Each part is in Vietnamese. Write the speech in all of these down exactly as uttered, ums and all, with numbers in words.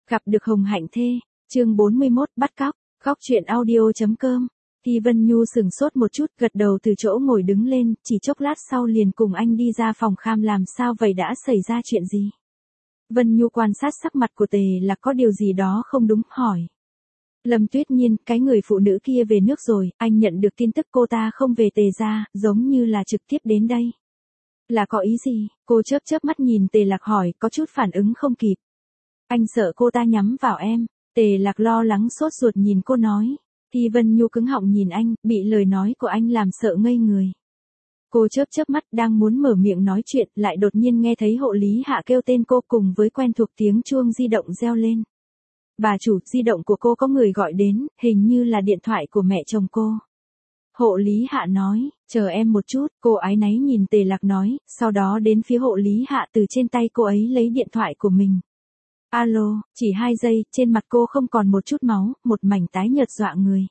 Gặp được Hồng Hạnh Thê, chương bốn mươi mốt bắt cóc, góc truyện audio chấm com. Thi Vân Nhu sừng sốt một chút, gật đầu từ chỗ ngồi đứng lên, chỉ chốc lát sau liền cùng anh đi ra phòng khám. Làm sao vậy, đã xảy ra chuyện gì? Vân Nhu quan sát sắc mặt của Tề Lạc có điều gì đó không đúng, hỏi. Lâm Tuyết Nhiên, cái người phụ nữ kia về nước rồi, anh nhận được tin tức cô ta không về Tề gia, giống như là trực tiếp đến đây. Là có ý gì? Cô chớp chớp mắt nhìn Tề Lạc hỏi, có chút phản ứng không kịp. Anh sợ cô ta nhắm vào em. Tề Lạc lo lắng sốt ruột nhìn cô nói. Thi Vân Nhu cứng họng nhìn anh, bị lời nói của anh làm sợ ngây người. Cô chớp chớp mắt đang muốn mở miệng nói chuyện, lại đột nhiên nghe thấy hộ lý hạ kêu tên cô cùng với quen thuộc tiếng chuông di động reo lên. Bà chủ, di động của cô có người gọi đến, hình như là điện thoại của mẹ chồng cô. Hộ lý hạ nói, chờ em một chút, cô áy náy nhìn Tề Lạc nói, sau đó đến phía hộ lý hạ từ trên tay cô ấy lấy điện thoại của mình. Alo, chỉ hai giây, trên mặt cô không còn một chút máu, một mảnh tái nhợt dọa người.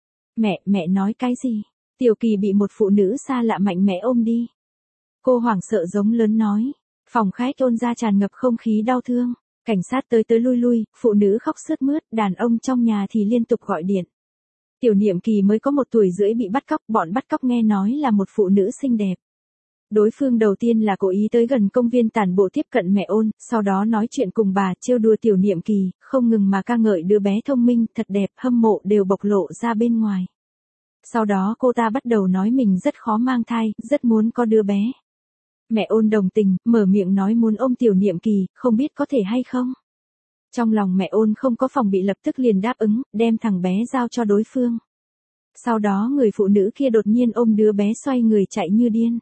Mẹ, mẹ nói cái gì? Tiểu Kỳ bị một phụ nữ xa lạ mạnh mẽ ôm đi. Cô hoảng sợ giống lớn nói. Phòng khách ôn ra tràn ngập không khí đau thương. Cảnh sát tới tới lui lui, phụ nữ khóc sướt mướt, đàn ông trong nhà thì liên tục gọi điện. Tiểu Niệm Kỳ mới có một tuổi rưỡi bị bắt cóc, bọn bắt cóc nghe nói là một phụ nữ xinh đẹp. Đối phương đầu tiên là cố ý tới gần công viên tản bộ tiếp cận mẹ ôn, sau đó nói chuyện cùng bà, trêu đùa Tiểu Niệm Kỳ, không ngừng mà ca ngợi đứa bé thông minh, thật đẹp, hâm mộ đều bộc lộ ra bên ngoài. Sau đó cô ta bắt đầu nói mình rất khó mang thai, rất muốn có đứa bé. Mẹ ôn đồng tình, mở miệng nói muốn ôm Tiểu Niệm Kỳ, không biết có thể hay không. Trong lòng mẹ ôn không có phòng bị, lập tức liền đáp ứng, đem thằng bé giao cho đối phương. Sau đó người phụ nữ kia đột nhiên ôm đứa bé xoay người chạy như điên.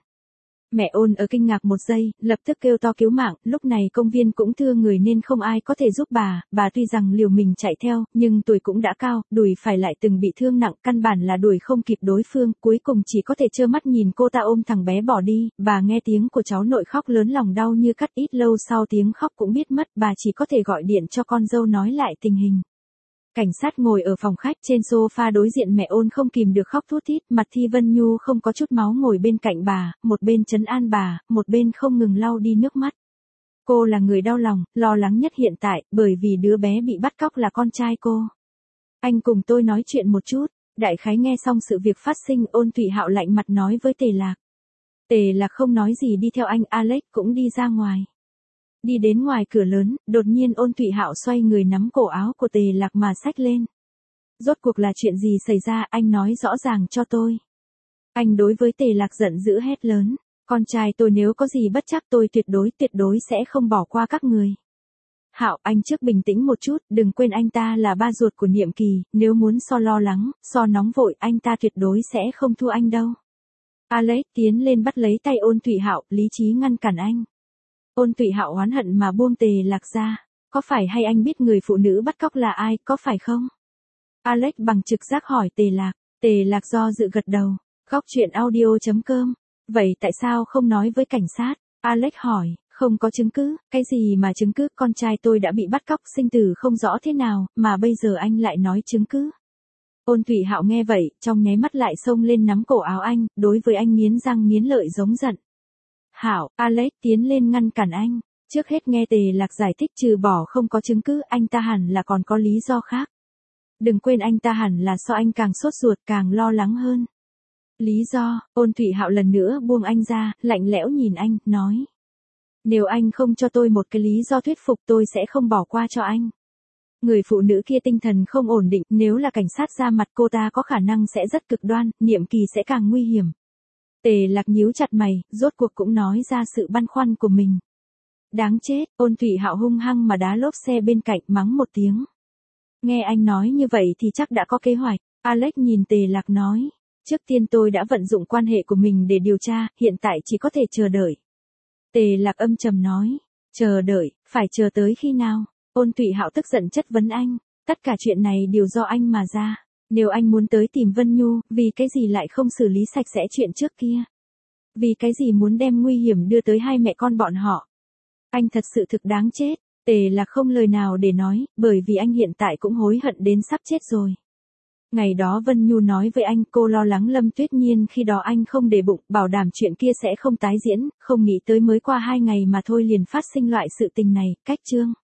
Mẹ ôn ở kinh ngạc một giây, lập tức kêu to cứu mạng, lúc này công viên cũng thưa người nên không ai có thể giúp bà, bà tuy rằng liều mình chạy theo, nhưng tuổi cũng đã cao, đùi phải lại từng bị thương nặng, căn bản là đuổi không kịp đối phương, cuối cùng chỉ có thể trơ mắt nhìn cô ta ôm thằng bé bỏ đi, bà nghe tiếng của cháu nội khóc lớn lòng đau như cắt, ít lâu sau tiếng khóc cũng biết mất, bà chỉ có thể gọi điện cho con dâu nói lại tình hình. Cảnh sát ngồi ở phòng khách trên sofa đối diện mẹ ôn không kìm được khóc thút thít, mặt Thi Vân Nhu không có chút máu ngồi bên cạnh bà, một bên trấn an bà, một bên không ngừng lau đi nước mắt. Cô là người đau lòng, lo lắng nhất hiện tại, bởi vì đứa bé bị bắt cóc là con trai cô. Anh cùng tôi nói chuyện một chút. Đại khái nghe xong sự việc phát sinh, Ôn Thụy Hạo lạnh mặt nói với Tề Lạc. Tề Lạc không nói gì đi theo anh, Alex cũng đi ra ngoài. Đi đến ngoài cửa lớn, đột nhiên Ôn Thụy Hạo xoay người nắm cổ áo của Tề Lạc mà xách lên. Rốt cuộc là chuyện gì xảy ra, anh nói rõ ràng cho tôi. Anh đối với Tề Lạc giận dữ hét lớn. Con trai tôi nếu có gì bất chắc tôi tuyệt đối tuyệt đối sẽ không bỏ qua các người. Hạo, anh trước bình tĩnh một chút, đừng quên anh ta là ba ruột của Niệm Kỳ, nếu muốn so lo lắng, so nóng vội, anh ta tuyệt đối sẽ không thua anh đâu. Alex tiến lên bắt lấy tay Ôn Thụy Hạo, lý trí ngăn cản anh. Ôn Thụy Hạo oán hận mà buông Tề Lạc ra. Có phải hay anh biết người phụ nữ bắt cóc là ai, có phải không? Alex bằng trực giác hỏi Tề Lạc. Tề Lạc do dự gật đầu. Góc truyện audio chấm com. Vậy tại sao không nói với cảnh sát? Alex hỏi. Không có chứng cứ. Cái gì mà chứng cứ? Con trai tôi đã bị bắt cóc, sinh tử không rõ thế nào, mà bây giờ anh lại nói chứng cứ. Ôn Thụy Hạo nghe vậy, trong nháy mắt lại xông lên nắm cổ áo anh, đối với anh nghiến răng nghiến lợi giống giận. Hạo, Alex tiến lên ngăn cản anh. Trước hết nghe Tề Lạc giải thích, trừ bỏ không có chứng cứ, anh ta hẳn là còn có lý do khác. Đừng quên anh ta hẳn là so anh càng sốt ruột, càng lo lắng hơn. Lý do? Ôn Thụy Hạo lần nữa buông anh ra, lạnh lẽo nhìn anh, nói. Nếu anh không cho tôi một cái lý do thuyết phục tôi sẽ không bỏ qua cho anh. Người phụ nữ kia tinh thần không ổn định, nếu là cảnh sát ra mặt cô ta có khả năng sẽ rất cực đoan, Niệm Kỳ sẽ càng nguy hiểm. Tề Lạc nhíu chặt mày, rốt cuộc cũng nói ra sự băn khoăn của mình. Đáng chết, Ôn Thụy Hạo hung hăng mà đá lốp xe bên cạnh, mắng một tiếng. Nghe anh nói như vậy thì chắc đã có kế hoạch. Alex nhìn Tề Lạc nói. Trước tiên tôi đã vận dụng quan hệ của mình để điều tra, hiện tại chỉ có thể chờ đợi. Tề Lạc âm trầm nói. Chờ đợi, phải chờ tới khi nào? Ôn Thụy Hạo tức giận chất vấn anh. Tất cả chuyện này đều do anh mà ra. Nếu anh muốn tới tìm Vân Nhu, vì cái gì lại không xử lý sạch sẽ chuyện trước kia? Vì cái gì muốn đem nguy hiểm đưa tới hai mẹ con bọn họ? Anh thật sự thực đáng chết. Tề Lạc không lời nào để nói, bởi vì anh hiện tại cũng hối hận đến sắp chết rồi. Ngày đó Vân Nhu nói với anh, cô lo lắng Lâm Tuyết Nhiên, khi đó anh không để bụng, bảo đảm chuyện kia sẽ không tái diễn, không nghĩ tới mới qua hai ngày mà thôi liền phát sinh loại sự tình này, cách chương.